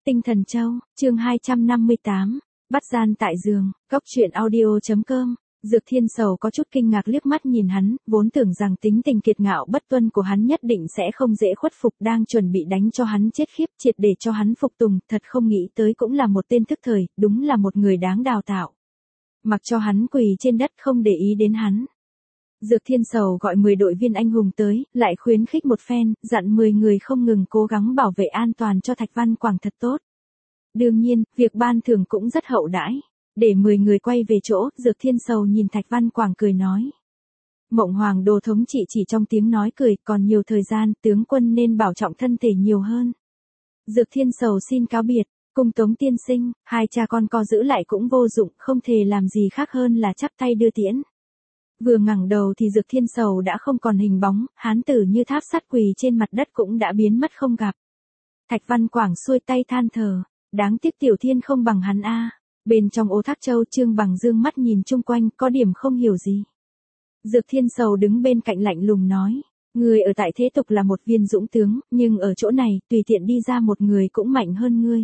Tinh Thần Châu, chương 258, bắt gian tại giường, góc chuyện audio.com. Dược Thiên Sầu có chút kinh ngạc liếc mắt nhìn hắn, vốn tưởng rằng tính tình kiệt ngạo bất tuân của hắn nhất định sẽ không dễ khuất phục, đang chuẩn bị đánh cho hắn chết khiếp triệt để cho hắn phục tùng, thật không nghĩ tới cũng là một tên thức thời, đúng là một người đáng đào tạo. Mặc cho hắn quỳ trên đất không để ý đến hắn. Dược Thiên Sầu gọi 10 đội viên anh hùng tới, lại khuyến khích một phen, dặn 10 người không ngừng cố gắng bảo vệ an toàn cho Thạch Văn Quảng thật tốt. Đương nhiên, việc ban thưởng cũng rất hậu đãi. Để 10 người quay về chỗ, Dược Thiên Sầu nhìn Thạch Văn Quảng cười nói. Mộng Hoàng Đồ thống trị chỉ trong tiếng nói cười, còn nhiều thời gian, tướng quân nên bảo trọng thân thể nhiều hơn. Dược Thiên Sầu xin cáo biệt, cung Tống tiên sinh, hai cha con co giữ lại cũng vô dụng, không thể làm gì khác hơn là chắp tay đưa tiễn. Vừa ngẩng đầu thì Dược Thiên Sầu đã không còn hình bóng, hán tử như tháp sắt quỳ trên mặt đất cũng đã biến mất không gặp. Thạch Văn Quảng xuôi tay than thở, đáng tiếc Tiểu Thiên không bằng hắn a. Bên trong Ô Thác Châu, Trương Bằng dương mắt nhìn chung quanh, có điểm không hiểu gì. Dược Thiên Sầu đứng bên cạnh lạnh lùng nói, ngươi ở tại thế tục là một viên dũng tướng, nhưng ở chỗ này, tùy tiện đi ra một người cũng mạnh hơn ngươi.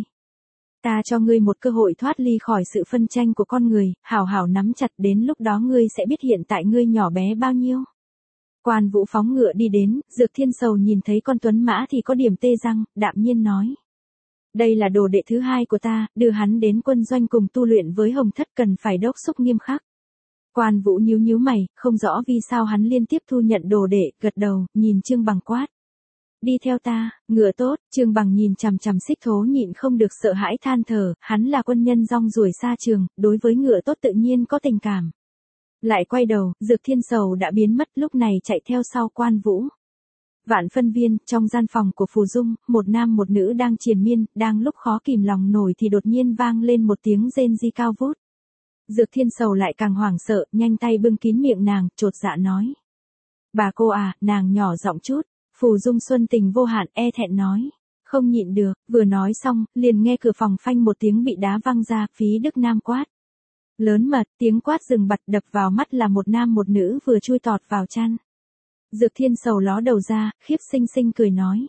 Ta cho ngươi một cơ hội thoát ly khỏi sự phân tranh của con người, hảo hảo nắm chặt, đến lúc đó ngươi sẽ biết hiện tại ngươi nhỏ bé bao nhiêu. Quan Vũ phóng ngựa đi đến, Dược Thiên Sầu nhìn thấy con tuấn mã thì có điểm tê răng, đạm nhiên nói. Đây là đồ đệ thứ hai của ta, đưa hắn đến quân doanh cùng tu luyện với Hồng Thất, cần phải đốc thúc nghiêm khắc. Quan Vũ nhíu nhíu mày, không rõ vì sao hắn liên tiếp thu nhận đồ đệ, gật đầu, nhìn Trương Bằng quát. Đi theo ta, ngựa tốt. Trương Bằng nhìn chằm chằm Xích Thố nhịn không được sợ hãi than thở, hắn là quân nhân rong ruổi xa trường, đối với ngựa tốt tự nhiên có tình cảm. Lại quay đầu, Dược Thiên Sầu đã biến mất, lúc này chạy theo sau Quan Vũ. Vạn Phân Viên, trong gian phòng của Phù Dung, một nam một nữ đang triền miên, đang lúc khó kìm lòng nổi thì đột nhiên vang lên một tiếng rên ri cao vút. Dược Thiên Sầu lại càng hoảng sợ, nhanh tay bưng kín miệng nàng, chột dạ nói. Bà cô à, nàng nhỏ giọng chút. Phù Dung xuân tình vô hạn, e thẹn nói. Không nhịn được, vừa nói xong, liền nghe cửa phòng phanh một tiếng bị đá văng ra, Phí Đức Nam quát. Lớn mật, tiếng quát rừng bặt, đập vào mắt là một nam một nữ vừa chui tọt vào chăn. Dược Thiên Sầu ló đầu ra, khiếp xinh xinh cười nói.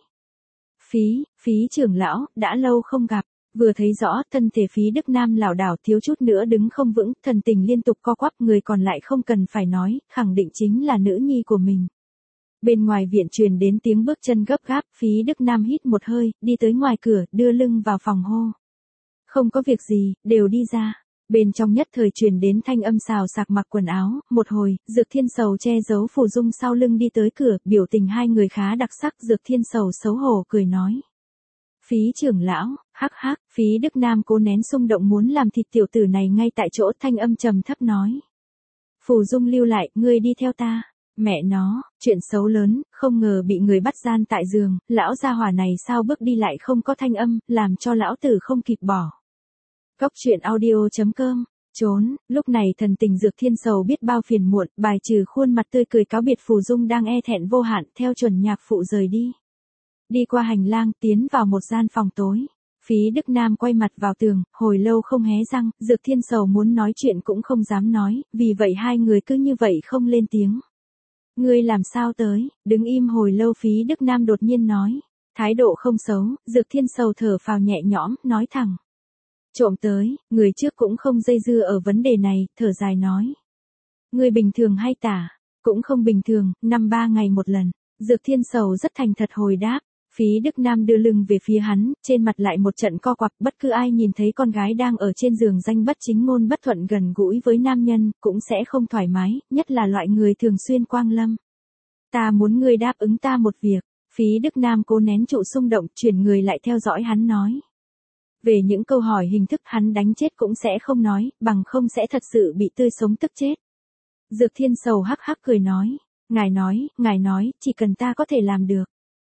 Phí trưởng lão, đã lâu không gặp. Vừa thấy rõ, thân thể Phí Đức Nam lảo đảo thiếu chút nữa đứng không vững, thần tình liên tục co quắp, người còn lại không cần phải nói, khẳng định chính là nữ nhi của mình. Bên ngoài viện truyền đến tiếng bước chân gấp gáp, Phí Đức Nam hít một hơi, đi tới ngoài cửa, đưa lưng vào phòng hô. Không có việc gì, đều đi ra. Bên trong nhất thời truyền đến thanh âm xào xạc mặc quần áo, một hồi, Dược Thiên Sầu che giấu Phù Dung sau lưng đi tới cửa, biểu tình hai người khá đặc sắc, Dược Thiên Sầu xấu hổ cười nói. Phí trưởng lão, hắc hắc, Phí Đức Nam cố nén xung động muốn làm thịt tiểu tử này ngay tại chỗ, thanh âm trầm thấp nói. Phù Dung lưu lại, ngươi đi theo ta. Mẹ nó, chuyện xấu lớn, không ngờ bị người bắt gian tại giường, lão gia hỏa này sao bước đi lại không có thanh âm, làm cho lão tử không kịp bỏ. Góc chuyện audio.com, trốn, lúc này thần tình Dược Thiên Sầu biết bao phiền muộn, bài trừ khuôn mặt tươi cười cáo biệt Phù Dung đang e thẹn vô hạn, theo chuẩn nhạc phụ rời đi. Đi qua hành lang, tiến vào một gian phòng tối. Phí Đức Nam quay mặt vào tường, hồi lâu không hé răng, Dược Thiên Sầu muốn nói chuyện cũng không dám nói, vì vậy hai người cứ như vậy không lên tiếng. Ngươi làm sao tới, đứng im hồi lâu, Phí Đức Nam đột nhiên nói. Thái độ không xấu, Dược Thiên Sầu thở phào nhẹ nhõm, nói thẳng. Trộm tới, người trước cũng không dây dưa ở vấn đề này, thở dài nói. Ngươi bình thường hay tả? Cũng không bình thường, 5-3 ngày một lần. Dược Thiên Sầu rất thành thật hồi đáp. Phí Đức Nam đưa lưng về phía hắn, trên mặt lại một trận co quắp, bất cứ ai nhìn thấy con gái đang ở trên giường danh bất chính ngôn bất thuận gần gũi với nam nhân, cũng sẽ không thoải mái, nhất là loại người thường xuyên quang lâm. Ta muốn ngươi đáp ứng ta một việc. Phí Đức Nam cố nén trụ xung động, chuyển người lại theo dõi hắn nói. Về những câu hỏi hình thức hắn đánh chết cũng sẽ không nói, bằng không sẽ thật sự bị tươi sống tức chết. Dược Thiên Sầu hắc hắc cười nói. Ngài nói, chỉ cần ta có thể làm được.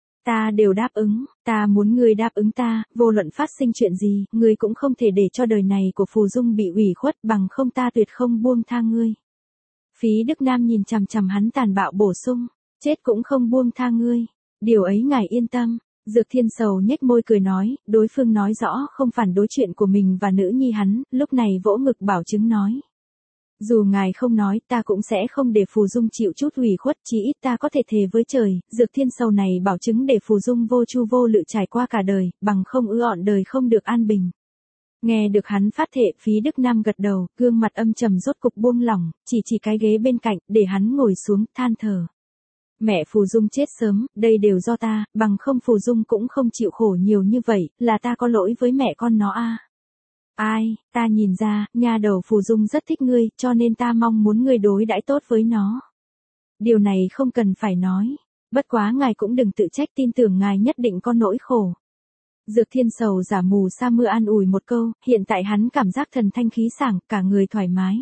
Ta đều đáp ứng, ta muốn ngươi đáp ứng ta, vô luận phát sinh chuyện gì, ngươi cũng không thể để cho đời này của Phù Dung bị ủy khuất, bằng không ta tuyệt không buông tha ngươi. Phí Đức Nam nhìn chằm chằm hắn tàn bạo bổ sung, chết cũng không buông tha ngươi, điều ấy ngài yên tâm. Dược Thiên Sầu nhếch môi cười nói, đối phương nói rõ không phản đối chuyện của mình và nữ nhi hắn, lúc này vỗ ngực bảo chứng nói. Dù ngài không nói, ta cũng sẽ không để Phù Dung chịu chút ủy khuất, chí ít ta có thể thề với trời, Dược Thiên Sầu này bảo chứng để Phù Dung vô chu vô lự trải qua cả đời, bằng không ư đời không được an bình. Nghe được hắn phát thệ, Phí Đức Nam gật đầu, gương mặt âm trầm rốt cục buông lỏng, chỉ cái ghế bên cạnh, để hắn ngồi xuống, than thở. Mẹ Phù Dung chết sớm, đây đều do ta, bằng không Phù Dung cũng không chịu khổ nhiều như vậy, là ta có lỗi với mẹ con nó a. Ai, ta nhìn ra, nha đầu Phù Dung rất thích ngươi, cho nên ta mong muốn ngươi đối đãi tốt với nó. Điều này không cần phải nói. Bất quá ngài cũng đừng tự trách, tin tưởng ngài nhất định có nỗi khổ. Dược Thiên Sầu giả mù sa mưa an ủi một câu, hiện tại hắn cảm giác thần thanh khí sảng, cả người thoải mái.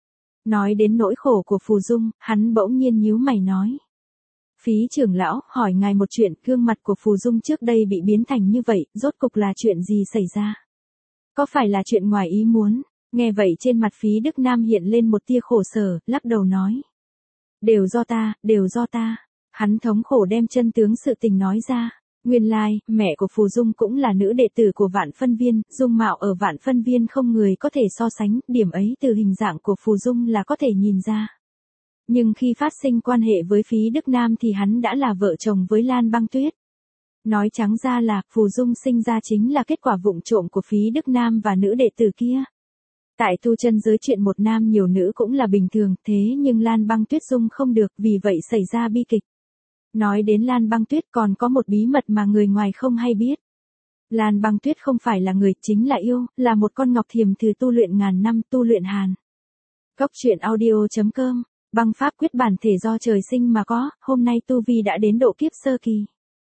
Nói đến nỗi khổ của Phù Dung, hắn bỗng nhiên nhíu mày nói. Phí trưởng lão, hỏi ngài một chuyện, gương mặt của Phù Dung trước đây bị biến thành như vậy, rốt cục là chuyện gì xảy ra? Có phải là chuyện ngoài ý muốn? Nghe vậy trên mặt Phí Đức Nam hiện lên một tia khổ sở, lắc đầu nói. Đều do ta, đều do ta. Hắn thống khổ đem chân tướng sự tình nói ra. Nguyên lai, mẹ của Phù Dung cũng là nữ đệ tử của Vạn Phân Viên, dung mạo ở Vạn Phân Viên không người có thể so sánh, điểm ấy từ hình dạng của Phù Dung là có thể nhìn ra. Nhưng khi phát sinh quan hệ với Phí Đức Nam thì hắn đã là vợ chồng với Lan Băng Tuyết. Nói trắng ra là, Phù Dung sinh ra chính là kết quả vụng trộm của Phí Đức Nam và nữ đệ tử kia. Tại tu chân giới chuyện một nam nhiều nữ cũng là bình thường, thế nhưng Lan Băng Tuyết dung không được, vì vậy xảy ra bi kịch. Nói đến Lan Băng Tuyết còn có một bí mật mà người ngoài không hay biết. Lan Băng Tuyết không phải là người, chính là yêu, là một con ngọc thiềm từ tu luyện ngàn năm, tu luyện hàn. Cốc truyện audio.com, băng pháp quyết bản thể do trời sinh mà có, hôm nay tu vi đã đến độ kiếp sơ kỳ.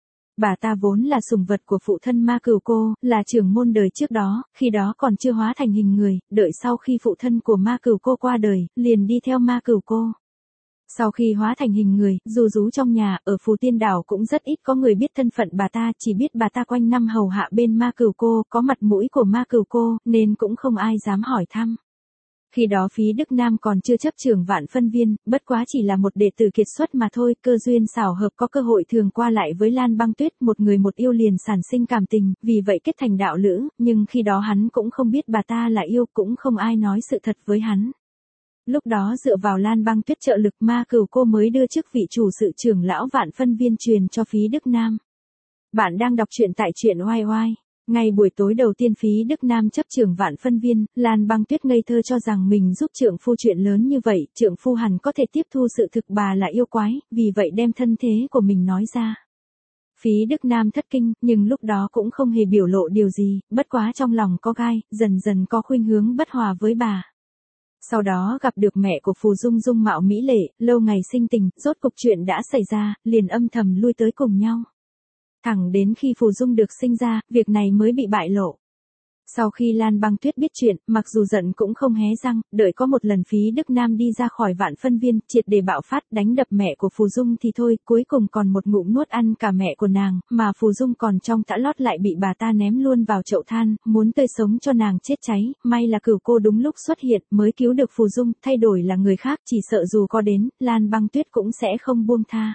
Bà ta vốn là sủng vật của phụ thân Ma Cửu Cô, là trưởng môn đời trước đó, khi đó còn chưa hóa thành hình người, đợi sau khi phụ thân của Ma Cửu Cô qua đời, liền đi theo Ma Cửu Cô. Sau khi hóa thành hình người, dù rú trong nhà, ở Phù Tiên Đảo cũng rất ít có người biết thân phận bà ta, chỉ biết bà ta quanh năm hầu hạ bên Ma Cửu Cô, có mặt mũi của Ma Cửu Cô, nên cũng không ai dám hỏi thăm. Khi đó Phí Đức Nam còn chưa chấp trưởng Vạn Phân Viên, bất quá chỉ là một đệ tử kiệt xuất mà thôi, cơ duyên xảo hợp có cơ hội thường qua lại với Lan Băng Tuyết, một người một yêu liền sản sinh cảm tình, vì vậy kết thành đạo lữ, nhưng khi đó hắn cũng không biết bà ta là yêu, cũng không ai nói sự thật với hắn. Lúc đó dựa vào Lan Băng Tuyết trợ lực, Ma Cửu Cô mới đưa chức vị chủ sự trưởng lão Vạn Phân Viên truyền cho Phí Đức Nam. Bạn đang đọc truyện tại truyện oai oai. Ngay buổi tối đầu tiên Phí Đức Nam chấp trưởng Vạn Phân Viên, Lan Băng Tuyết ngây thơ cho rằng mình giúp trượng phu chuyện lớn như vậy, trượng phu hẳn có thể tiếp thu sự thực bà là yêu quái, vì vậy đem thân thế của mình nói ra. Phí Đức Nam thất kinh, nhưng lúc đó cũng không hề biểu lộ điều gì, bất quá trong lòng có gai, dần dần có khuynh hướng bất hòa với bà. Sau đó gặp được mẹ của Phù Dung dung mạo mỹ lệ, lâu ngày sinh tình, rốt cục chuyện đã xảy ra, liền âm thầm lui tới cùng nhau. Thẳng đến khi Phù Dung được sinh ra, việc này mới bị bại lộ. Sau khi Lan Băng Tuyết biết chuyện, mặc dù giận cũng không hé răng, đợi có một lần Phí Đức Nam đi ra khỏi Vạn Phân Viên, triệt để bạo phát đánh đập mẹ của Phù Dung thì thôi, cuối cùng còn một ngụm nuốt ăn cả mẹ của nàng, mà Phù Dung còn trong tã lót lại bị bà ta ném luôn vào chậu than, muốn tươi sống cho nàng chết cháy, may là Cửu Cô đúng lúc xuất hiện, mới cứu được Phù Dung, thay đổi là người khác, chỉ sợ dù có đến, Lan Băng Tuyết cũng sẽ không buông tha.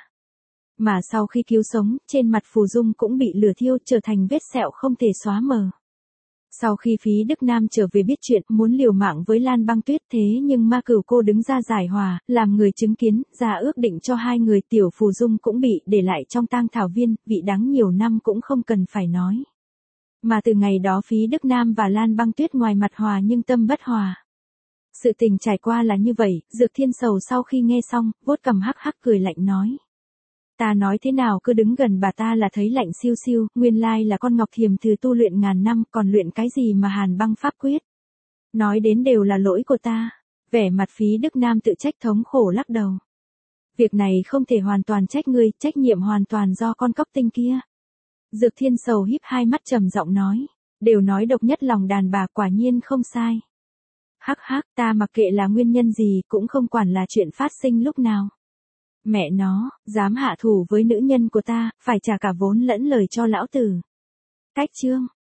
Mà sau khi cứu sống, trên mặt Phù Dung cũng bị lửa thiêu, trở thành vết sẹo không thể xóa mờ. Sau khi Phí Đức Nam trở về biết chuyện, muốn liều mạng với Lan Băng Tuyết, thế nhưng Ma Cửu Cô đứng ra giải hòa, làm người chứng kiến, ra ước định cho hai người, tiểu Phù Dung cũng bị để lại trong tang thảo viên, vị đắng nhiều năm cũng không cần phải nói. Mà từ ngày đó Phí Đức Nam và Lan Băng Tuyết ngoài mặt hòa nhưng tâm bất hòa. Sự tình trải qua là như vậy, Dược Thiên Sầu sau khi nghe xong, vuốt cằm hắc hắc cười lạnh nói. Ta nói thế nào cứ đứng gần bà ta là thấy lạnh siêu siêu, nguyên lai là con ngọc thiềm từ tu luyện ngàn năm, còn luyện cái gì mà hàn băng pháp quyết. Nói đến đều là lỗi của ta. Vẻ mặt Phí Đức Nam tự trách thống khổ lắc đầu. Việc này không thể hoàn toàn trách ngươi, trách nhiệm hoàn toàn do con cóc tinh kia. Dược Thiên Sầu híp hai mắt trầm giọng nói, đều nói độc nhất lòng đàn bà, quả nhiên không sai. Hắc hắc, ta mặc kệ là nguyên nhân gì, cũng không quản là chuyện phát sinh lúc nào. Mẹ nó, dám hạ thủ với nữ nhân của ta, phải trả cả vốn lẫn lời cho lão tử. Cách chương.